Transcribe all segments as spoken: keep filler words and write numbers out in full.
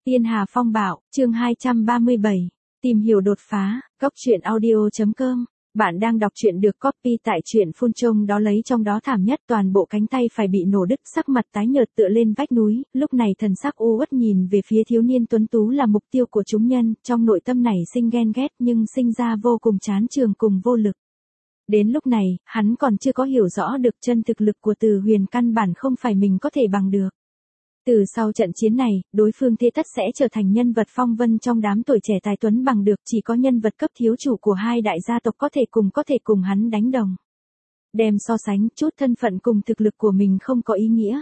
Tiên Hà Phong Bạo, chương hai trăm ba mươi bảy. Tìm hiểu đột phá, góc truyện audio chấm com. Bạn đang đọc truyện được copy tại truyện phun trông đó lấy trong đó thảm nhất toàn bộ cánh tay phải bị nổ đứt, sắc mặt tái nhợt tựa lên vách núi, lúc này thần sắc u uất nhìn về phía thiếu niên tuấn tú là mục tiêu của chúng nhân, trong nội tâm nảy sinh ghen ghét nhưng sinh ra vô cùng chán chường cùng vô lực. Đến lúc này, hắn còn chưa có hiểu rõ được chân thực lực của Từ Huyền căn bản không phải mình có thể bằng được. Từ sau trận chiến này, đối phương thế tất sẽ trở thành nhân vật phong vân trong đám tuổi trẻ tài tuấn bằng được, chỉ có nhân vật cấp thiếu chủ của hai đại gia tộc có thể cùng có thể cùng hắn đánh đồng. Đem so sánh chút thân phận cùng thực lực của mình không có ý nghĩa.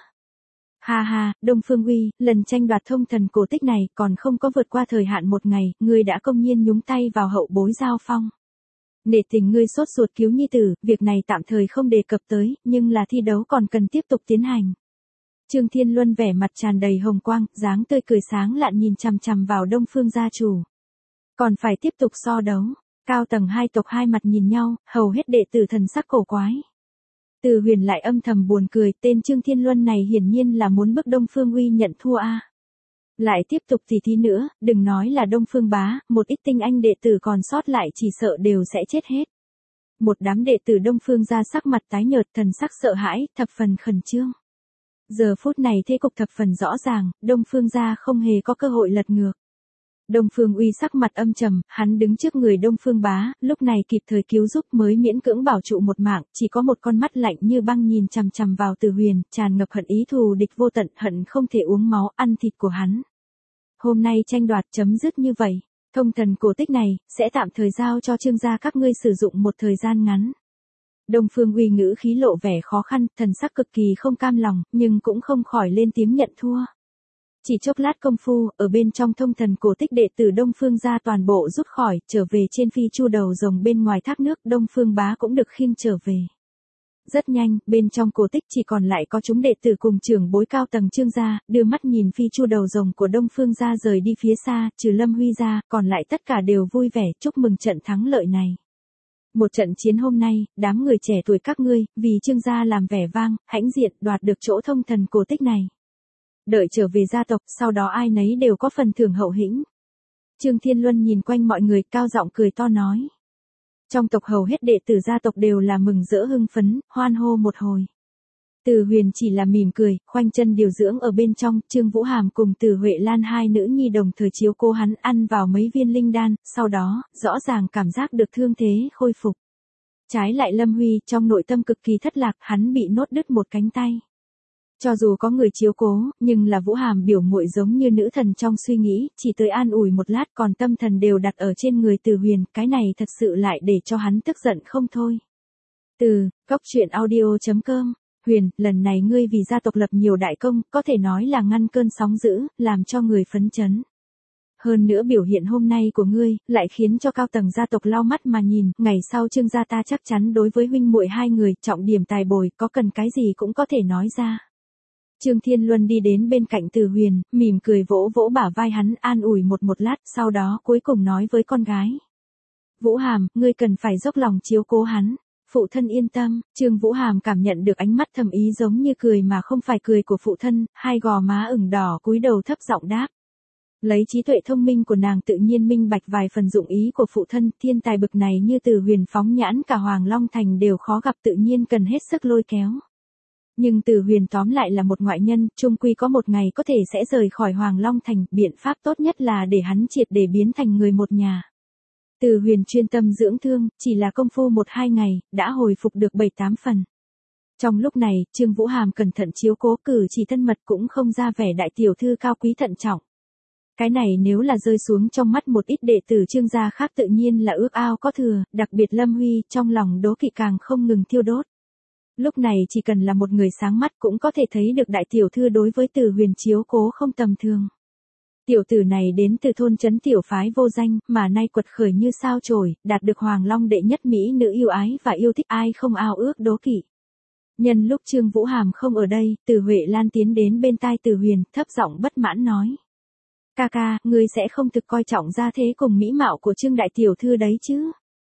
Ha ha, Đông Phương Uy, lần tranh đoạt thông thần cổ tích này còn không có vượt qua thời hạn một ngày, ngươi đã công nhiên nhúng tay vào hậu bối giao phong. Nể tình ngươi sốt ruột cứu nhi tử, việc này tạm thời không đề cập tới, nhưng là thi đấu còn cần tiếp tục tiến hành. Trương Thiên Luân vẻ mặt tràn đầy hồng quang, dáng tươi cười sáng lạn nhìn chằm chằm vào Đông Phương gia chủ. Còn phải tiếp tục so đấu, cao tầng hai tộc hai mặt nhìn nhau, hầu hết đệ tử thần sắc cổ quái. Từ Huyền lại âm thầm buồn cười, tên Trương Thiên Luân này hiển nhiên là muốn bức Đông Phương Uy nhận thua a. Lại tiếp tục tỉ thí nữa, đừng nói là Đông Phương bá, một ít tinh anh đệ tử còn sót lại chỉ sợ đều sẽ chết hết. Một đám đệ tử Đông Phương gia sắc mặt tái nhợt, thần sắc sợ hãi, thập phần khẩn trương. Giờ phút này thế cục thập phần rõ ràng, Đông Phương gia không hề có cơ hội lật ngược. Đông Phương Uy sắc mặt âm trầm, hắn đứng trước người Đông Phương bá, lúc này kịp thời cứu giúp mới miễn cưỡng bảo trụ một mạng, chỉ có một con mắt lạnh như băng nhìn chằm chằm vào Từ Huyền, tràn ngập hận ý thù địch vô tận, hận không thể uống máu ăn thịt của hắn. Hôm nay tranh đoạt chấm dứt như vậy, thông thần cổ tích này sẽ tạm thời giao cho Trương gia các ngươi sử dụng một thời gian ngắn. Đông Phương Uy ngữ khí lộ vẻ khó khăn, thần sắc cực kỳ không cam lòng, nhưng cũng không khỏi lên tiếng nhận thua. Chỉ chốc lát công phu, ở bên trong thông thần cổ tích đệ tử Đông Phương gia toàn bộ rút khỏi, trở về trên phi chu đầu rồng bên ngoài thác nước, Đông Phương bá cũng được khiêng trở về. Rất nhanh, bên trong cổ tích chỉ còn lại có chúng đệ tử cùng trưởng bối cao tầng Trương gia, đưa mắt nhìn phi chu đầu rồng của Đông Phương gia rời đi phía xa, trừ Lâm Huy gia, còn lại tất cả đều vui vẻ chúc mừng trận thắng lợi này. Một trận chiến hôm nay, đám người trẻ tuổi các ngươi, vì Trương gia làm vẻ vang, hãnh diện, đoạt được chỗ thông thần cổ tích này. Đợi trở về gia tộc, sau đó ai nấy đều có phần thưởng hậu hĩnh. Trương Thiên Luân nhìn quanh mọi người, cao giọng cười to nói. Trong tộc hầu hết đệ tử gia tộc đều là mừng rỡ hưng phấn, hoan hô một hồi. Từ Huyền chỉ là mỉm cười, khoanh chân điều dưỡng ở bên trong, Trương Vũ Hàm cùng Từ Huệ Lan hai nữ nhi đồng thời chiếu cố hắn ăn vào mấy viên linh đan, sau đó, rõ ràng cảm giác được thương thế khôi phục. Trái lại Lâm Huy, trong nội tâm cực kỳ thất lạc, hắn bị nốt đứt một cánh tay. Cho dù có người chiếu cố, nhưng là Vũ Hàm biểu muội giống như nữ thần trong suy nghĩ, chỉ tới an ủi một lát còn tâm thần đều đặt ở trên người Từ Huyền, cái này thật sự lại để cho hắn tức giận không thôi. Từ, góc truyện audio chấm com. Huyền, lần này ngươi vì gia tộc lập nhiều đại công, có thể nói là ngăn cơn sóng dữ, làm cho người phấn chấn. Hơn nữa biểu hiện hôm nay của ngươi, lại khiến cho cao tầng gia tộc lau mắt mà nhìn, ngày sau Trương gia ta chắc chắn đối với huynh muội hai người, trọng điểm tài bồi, có cần cái gì cũng có thể nói ra. Trương Thiên Luân đi đến bên cạnh Từ Huyền, mỉm cười vỗ vỗ bả vai hắn, an ủi một một lát, sau đó cuối cùng nói với con gái. Vũ Hàm, ngươi cần phải dốc lòng chiếu cố hắn. Phụ thân yên tâm, Trương Vũ Hàm cảm nhận được ánh mắt thầm ý giống như cười mà không phải cười của phụ thân, hai gò má ửng đỏ cúi đầu thấp giọng đáp. Lấy trí tuệ thông minh của nàng tự nhiên minh bạch vài phần dụng ý của phụ thân, thiên tài bực này như Từ Huyền phóng nhãn cả Hoàng Long Thành đều khó gặp, tự nhiên cần hết sức lôi kéo. Nhưng Từ Huyền tóm lại là một ngoại nhân, chung quy có một ngày có thể sẽ rời khỏi Hoàng Long Thành, biện pháp tốt nhất là để hắn triệt để biến thành người một nhà. Từ Huyền chuyên tâm dưỡng thương, chỉ là công phu một hai ngày, đã hồi phục được bảy tám phần. Trong lúc này, Trương Vũ Hàm cẩn thận chiếu cố, cử chỉ thân mật cũng không ra vẻ đại tiểu thư cao quý thận trọng. Cái này nếu là rơi xuống trong mắt một ít đệ tử Trương gia khác tự nhiên là ước ao có thừa, đặc biệt Lâm Huy, trong lòng đố kỵ càng không ngừng thiêu đốt. Lúc này chỉ cần là một người sáng mắt cũng có thể thấy được đại tiểu thư đối với Từ Huyền chiếu cố không tầm thường. Tiểu tử này đến từ thôn trấn tiểu phái vô danh, mà nay quật khởi như sao chổi, đạt được Hoàng Long đệ nhất mỹ nữ yêu ái và yêu thích, ai không ao ước đố kỵ. Nhân lúc Trương Vũ Hàm không ở đây, Từ Huệ Lan tiến đến bên tai Từ Huyền, thấp giọng bất mãn nói. Ca ca, ngươi sẽ không thực coi trọng gia thế cùng mỹ mạo của Trương đại tiểu thư đấy chứ?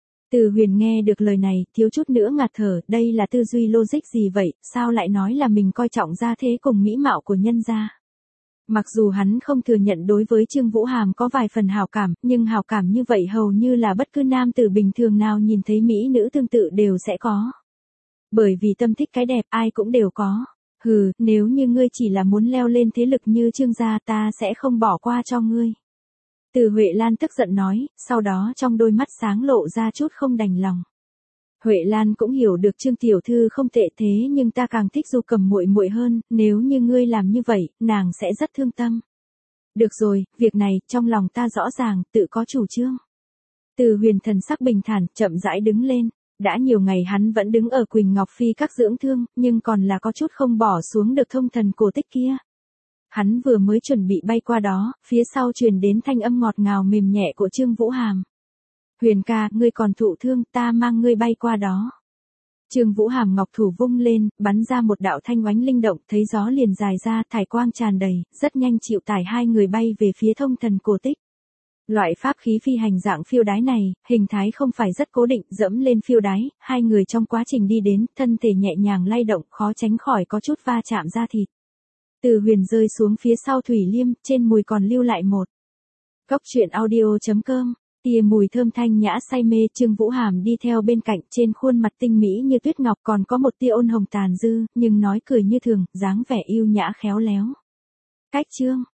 Từ Huyền nghe được lời này, thiếu chút nữa ngạt thở, đây là tư duy logic gì vậy, sao lại nói là mình coi trọng gia thế cùng mỹ mạo của nhân gia? Mặc dù hắn không thừa nhận đối với Trương Vũ Hàm có vài phần hảo cảm, nhưng hảo cảm như vậy hầu như là bất cứ nam tử bình thường nào nhìn thấy mỹ nữ tương tự đều sẽ có. Bởi vì tâm thích cái đẹp ai cũng đều có. Hừ, nếu như ngươi chỉ là muốn leo lên thế lực như Trương gia ta sẽ không bỏ qua cho ngươi. Từ Huệ Lan tức giận nói, sau đó trong đôi mắt sáng lộ ra chút không đành lòng. Huệ Lan cũng hiểu được Trương tiểu thư không tệ thế nhưng ta càng thích Du Cầm muội muội hơn, nếu như ngươi làm như vậy, nàng sẽ rất thương tâm. Được rồi, việc này, trong lòng ta rõ ràng, tự có chủ trương. Từ Huyền thần sắc bình thản, chậm rãi đứng lên. Đã nhiều ngày hắn vẫn đứng ở Quỳnh Ngọc Phi các dưỡng thương, nhưng còn là có chút không bỏ xuống được thông thần cổ tích kia. Hắn vừa mới chuẩn bị bay qua đó, phía sau truyền đến thanh âm ngọt ngào mềm nhẹ của Trương Vũ Hàm. Huyền ca, ngươi còn thụ thương, ta mang ngươi bay qua đó. Trương Vũ Hàm ngọc thủ vung lên, bắn ra một đạo thanh oánh linh động, thấy gió liền dài ra, thải quang tràn đầy, rất nhanh chịu tải hai người bay về phía thông thần cổ tích. Loại pháp khí phi hành dạng phiêu đái này, hình thái không phải rất cố định, dẫm lên phiêu đái, hai người trong quá trình đi đến, thân thể nhẹ nhàng lay động, khó tránh khỏi có chút va chạm da thịt. Từ Huyền rơi xuống phía sau Thủy Liêm, trên mùi còn lưu lại một. Cốc truyện audio chấm com, tia mùi thơm thanh nhã say mê. Trương Vũ Hàm đi theo bên cạnh, trên khuôn mặt tinh mỹ như tuyết ngọc còn có một tia ôn hồng tàn dư, nhưng nói cười như thường, dáng vẻ yêu nhã khéo léo. Cách chương